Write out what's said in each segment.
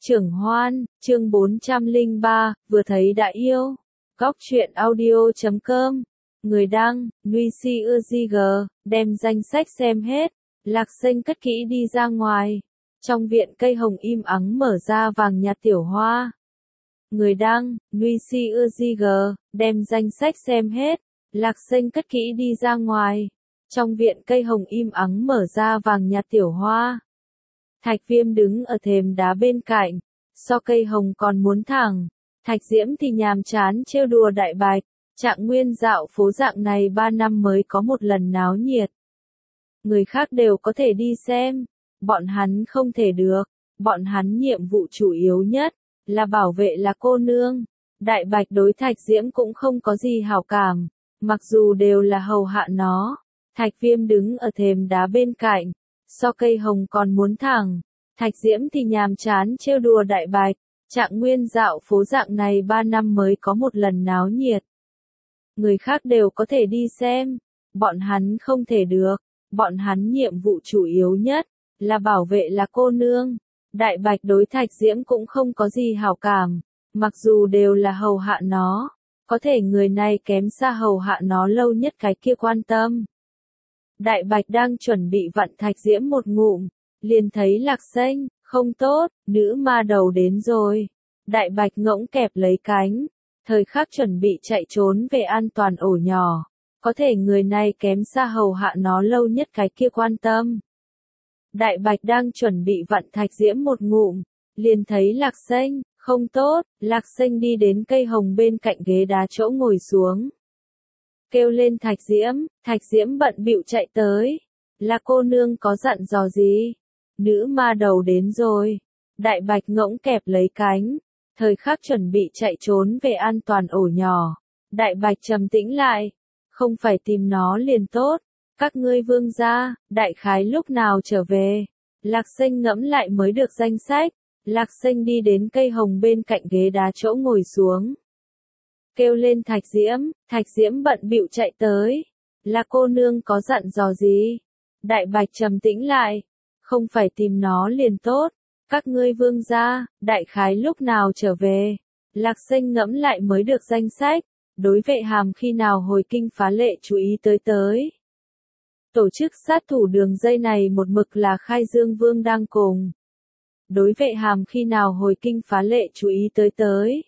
Trưởng Hoan, chương 403, vừa thấy đã yêu. Góc truyện audio.com. Người đăng, Nuisi Uzig, đem danh sách xem hết. Lạc Sinh cất kỹ đi ra ngoài. Trong viện cây hồng im ắng mở ra vàng nhạt tiểu hoa. Người đăng, Nuisi Uzig, đem danh sách xem hết. Lạc Sinh cất kỹ đi ra ngoài. Trong viện cây hồng im ắng mở ra vàng nhạt tiểu hoa. Thạch Viêm đứng ở thềm đá bên cạnh, so cây hồng còn muốn thẳng. Thạch Diễm thì nhàm chán trêu đùa Đại Bạch, Trạng Nguyên dạo phố dạng này 3 năm mới có một lần náo nhiệt. Người khác đều có thể đi xem, bọn hắn không thể được, bọn hắn nhiệm vụ chủ yếu nhất là bảo vệ là cô nương. Đại Bạch đối Thạch Diễm cũng không có gì hảo cảm, mặc dù đều là hầu hạ nó. Thạch Viêm đứng ở thềm đá bên cạnh, so cây hồng còn muốn thẳng. Thạch Diễm thì nhàm chán trêu đùa Đại Bạch, Trạng Nguyên dạo phố dạng này 3 năm mới có một lần náo nhiệt. Người khác đều có thể đi xem, bọn hắn không thể được, bọn hắn nhiệm vụ chủ yếu nhất là bảo vệ là cô nương. Đại Bạch đối Thạch Diễm cũng không có gì hảo cảm, mặc dù đều là hầu hạ nó, có thể người này kém xa hầu hạ nó lâu nhất cái kia quan tâm. Đại Bạch đang chuẩn bị vặn Thạch Diễm một ngụm, liền thấy Lạc Sinh, không tốt, nữ ma đầu đến rồi. Đại Bạch ngỗng kẹp lấy cánh, thời khắc chuẩn bị chạy trốn về an toàn ổ nhỏ, có thể người này kém xa hầu hạ nó lâu nhất cái kia quan tâm. Đại Bạch đang chuẩn bị vặn Thạch Diễm một ngụm, liền thấy Lạc Sinh, không tốt, Lạc Sinh đi đến cây hồng bên cạnh ghế đá chỗ ngồi xuống. Kêu lên Thạch Diễm bận bịu chạy tới. Là cô nương có dặn dò gì? Nữ ma đầu đến rồi. Đại Bạch ngỗng kẹp lấy cánh, thời khắc chuẩn bị chạy trốn về an toàn ổ nhỏ. Đại Bạch trầm tĩnh lại, không phải tìm nó liền tốt. Các ngươi vương gia, đại khái lúc nào trở về? Lạc Sinh ngẫm lại mới được danh sách. Lạc Sinh đi đến cây hồng bên cạnh ghế đá chỗ ngồi xuống. Kêu lên Thạch Diễm bận bịu chạy tới. Là cô nương có dặn dò gì? Đại Bạch trầm tĩnh lại, không phải tìm nó liền tốt. Các ngươi vương gia, đại khái lúc nào trở về? Lạc Sinh ngẫm lại mới được danh sách. Đối Vệ Hàm khi nào hồi kinh phá lệ chú ý tới. Tổ chức sát thủ đường dây này một mực là Khai Dương Vương đang cùng. Đối Vệ Hàm khi nào hồi kinh phá lệ chú ý tới.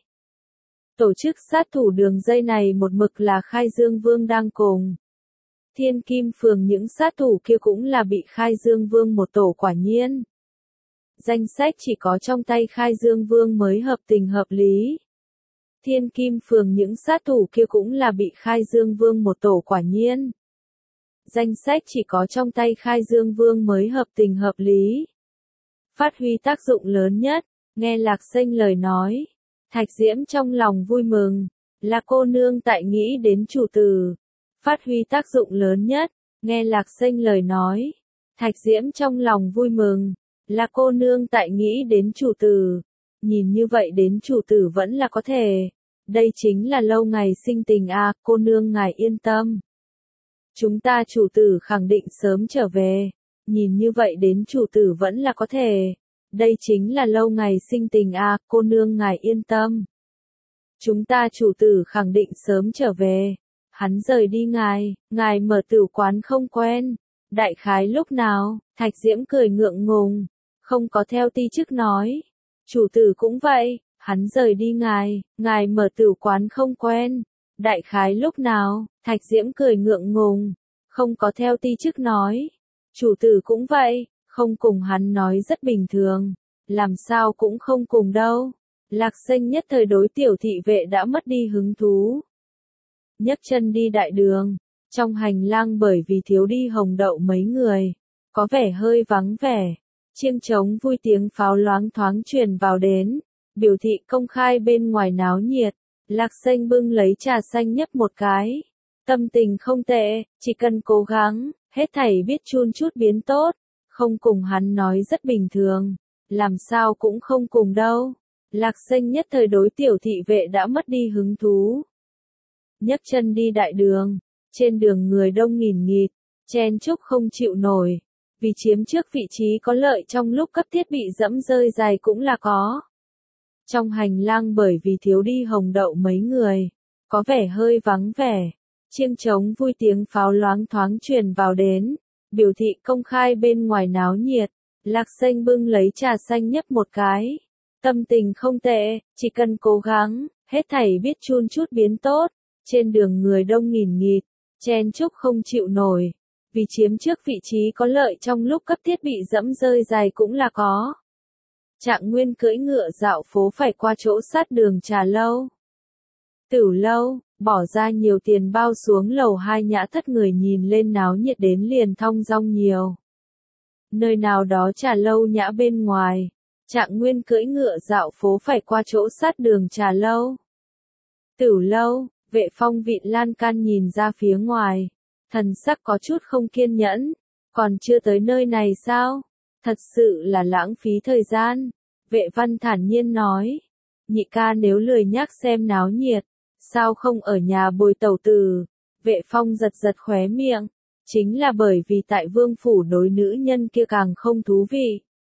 Tổ chức sát thủ đường dây này một mực là Khai Dương Vương đang cùng. Thiên Kim Phường những sát thủ kia cũng là bị Khai Dương Vương một tổ quả nhiên. Danh sách chỉ có trong tay Khai Dương Vương mới hợp tình hợp lý. Thiên Kim Phường những sát thủ kia cũng là bị Khai Dương Vương một tổ quả nhiên. Danh sách chỉ có trong tay Khai Dương Vương mới hợp tình hợp lý. Phát huy tác dụng lớn nhất, nghe Lạc Sinh lời nói. Thạch Diễm trong lòng vui mừng, là cô nương tại nghĩ đến chủ tử. Phát huy tác dụng lớn nhất, nghe Lạc Sinh lời nói. Thạch Diễm trong lòng vui mừng, là cô nương tại nghĩ đến chủ tử. Nhìn như vậy đến chủ tử vẫn là có thể. Đây chính là lâu ngày sinh tình à, cô nương ngài yên tâm. Chúng ta chủ tử khẳng định sớm trở về. Nhìn như vậy đến chủ tử vẫn là có thể. Đây chính là lâu ngày sinh tình à, cô nương ngài yên tâm. Chúng ta chủ tử khẳng định sớm trở về. Hắn rời đi ngài mở tử quán không quen. Đại khái lúc nào? Thạch Diễm cười ngượng ngùng, không có theo ti chức nói. Chủ tử cũng vậy, hắn rời đi ngài mở tử quán không quen. Đại khái lúc nào? Thạch Diễm cười ngượng ngùng, không có theo ti chức nói. Chủ tử cũng vậy, không cùng hắn nói rất bình thường, làm sao cũng không cùng đâu. Lạc Sinh nhất thời đối tiểu thị vệ đã mất đi hứng thú. Nhấc chân đi đại đường, trong hành lang bởi vì thiếu đi Hồng Đậu mấy người, có vẻ hơi vắng vẻ. Chiêng trống vui tiếng pháo loáng thoáng truyền vào đến, biểu thị công khai bên ngoài náo nhiệt. Lạc Sinh bưng lấy trà xanh nhấp một cái. Tâm tình không tệ, chỉ cần cố gắng, hết thảy biết chun chút biến tốt. Không cùng hắn nói rất bình thường, làm sao cũng không cùng đâu. Lạc Sinh nhất thời đối tiểu thị vệ đã mất đi hứng thú. Nhấc chân đi đại đường, trên đường người đông nghìn nghịt, chen chúc không chịu nổi. vì chiếm trước vị trí có lợi trong lúc cấp thiết bị dẫm rơi giày cũng là có. Trong hành lang bởi vì thiếu đi Hồng Đậu mấy người, có vẻ hơi vắng vẻ. Chiêng trống vui tiếng pháo loáng thoáng truyền vào đến, biểu thị công khai bên ngoài náo nhiệt. Lạc Xanh bưng lấy trà xanh nhấp một cái. Tâm tình không tệ, chỉ cần cố gắng, hết thảy biết chun chút biến tốt. Trên đường người đông nghìn nghịt, chen chúc không chịu nổi. Vì chiếm trước vị trí có lợi trong lúc cấp thiết bị dẫm rơi giày cũng là có. Trạng Nguyên cưỡi ngựa dạo phố phải qua chỗ sát đường Trà Lâu. Tửu Lâu, bỏ ra nhiều tiền bao xuống lầu 2 Nhã Thất người nhìn lên náo nhiệt đến liền thong dong nhiều. Nơi nào đó Trà Lâu Nhã bên ngoài, Trạng Nguyên cưỡi ngựa dạo phố phải qua chỗ sát đường Trà Lâu. Tửu Lâu, Vệ Phong vịn lan can nhìn ra phía ngoài, thần sắc có chút không kiên nhẫn, còn chưa tới nơi này sao? Thật sự là lãng phí thời gian. Vệ Văn thản nhiên nói, nhị ca nếu lười nhác xem náo nhiệt, sao không ở nhà bồi tẩu tử? Vệ Phong giật giật khóe miệng, chính là bởi vì tại vương phủ đối nữ nhân kia càng không thú vị.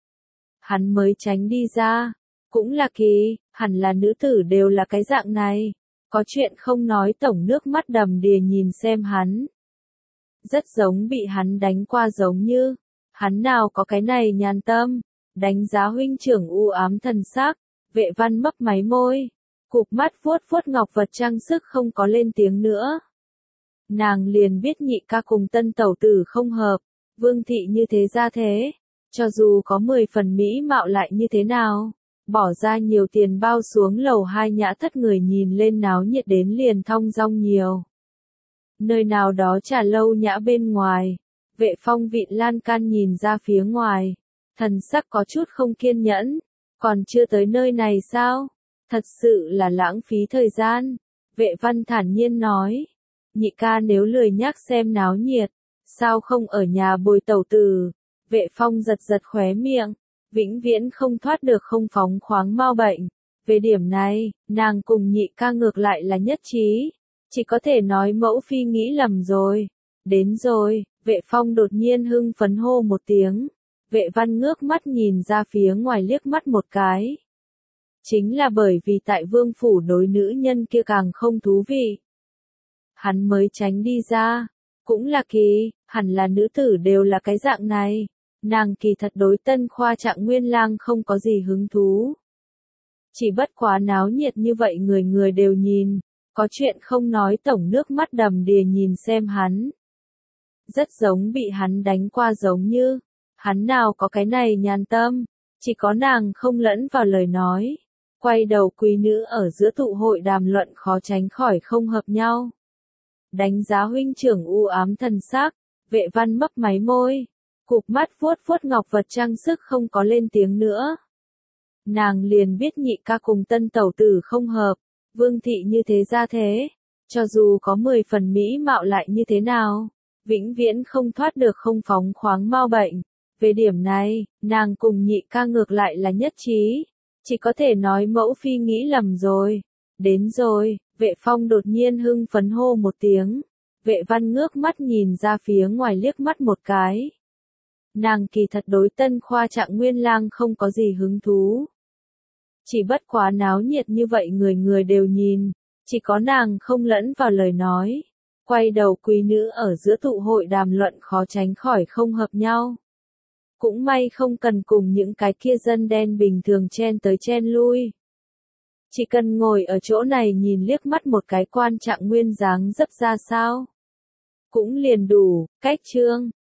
Hắn mới tránh đi ra, cũng là kỳ, hẳn là nữ tử đều là cái dạng này, có chuyện không nói tổng nước mắt đầm đìa nhìn xem hắn. Rất giống bị hắn đánh qua giống như, hắn nào có cái này nhàn tâm, đánh giá huynh trưởng u ám thần sắc, Vệ Văn mấp máy môi, cụp mắt vuốt vuốt ngọc vật trang sức không có lên tiếng nữa. Nàng liền biết nhị ca cùng tân tẩu tử không hợp, Vương thị như thế ra thế, cho dù có 10 phần mỹ mạo lại như thế nào, bỏ ra nhiều tiền bao xuống lầu 2 Nhã Thất người nhìn lên náo nhiệt đến liền thong dong nhiều. Nơi nào đó Trà Lâu Nhã bên ngoài, Vệ Phong vịn lan can nhìn ra phía ngoài, thần sắc có chút không kiên nhẫn, còn chưa tới nơi này sao? Thật sự là lãng phí thời gian. Vệ Văn thản nhiên nói, nhị ca nếu lười nhác xem náo nhiệt, sao không ở nhà bồi tẩu tử? Vệ Phong giật giật khóe miệng, vĩnh viễn không thoát được không phóng khoáng mau bệnh. Về điểm này, nàng cùng nhị ca ngược lại là nhất trí, chỉ có thể nói mẫu phi nghĩ lầm rồi. Đến rồi, Vệ Phong đột nhiên hưng phấn hô một tiếng. Vệ Văn ngước mắt nhìn ra phía ngoài liếc mắt một cái. Chính là bởi vì tại vương phủ đối nữ nhân kia càng không thú vị, hắn mới tránh đi ra. Cũng là kỳ, hẳn là nữ tử đều là cái dạng này. Nàng kỳ thật đối Tân Khoa Trạng Nguyên lang không có gì hứng thú. Chỉ bất quá náo nhiệt như vậy người người đều nhìn, có chuyện không nói tổng nước mắt đầm đìa nhìn xem hắn. Rất giống bị hắn đánh qua giống như, hắn nào có cái này nhàn tâm, chỉ có nàng không lẫn vào lời nói. Quay đầu quý nữ ở giữa tụ hội đàm luận khó tránh khỏi không hợp nhau. Đánh giá huynh trưởng u ám thần sắc, Vệ Văn mấp máy môi, cụp mắt vuốt vuốt ngọc vật trang sức không có lên tiếng nữa. Nàng liền biết nhị ca cùng tân tẩu tử không hợp, Vương thị như thế ra thế, cho dù có 10 phần mỹ mạo lại như thế nào, vĩnh viễn không thoát được không phóng khoáng mau bệnh. Về điểm này, nàng cùng nhị ca ngược lại là nhất trí, chỉ có thể nói mẫu phi nghĩ lầm rồi. Đến rồi, Vệ Phong đột nhiên hưng phấn hô một tiếng. Vệ Văn ngước mắt nhìn ra phía ngoài liếc mắt một cái. Nàng kỳ thật đối Tân Khoa Trạng Nguyên lang không có gì hứng thú. Chỉ bất quá náo nhiệt như vậy người người đều nhìn, chỉ có nàng không lẫn vào lời nói. Quay đầu quý nữ ở giữa tụ hội đàm luận khó tránh khỏi không hợp nhau. Cũng may không cần cùng những cái kia dân đen bình thường chen tới chen lui. Chỉ cần ngồi ở chỗ này nhìn liếc mắt một cái quan Trạng Nguyên dáng dấp ra sao. Cũng liền đủ, cách chương.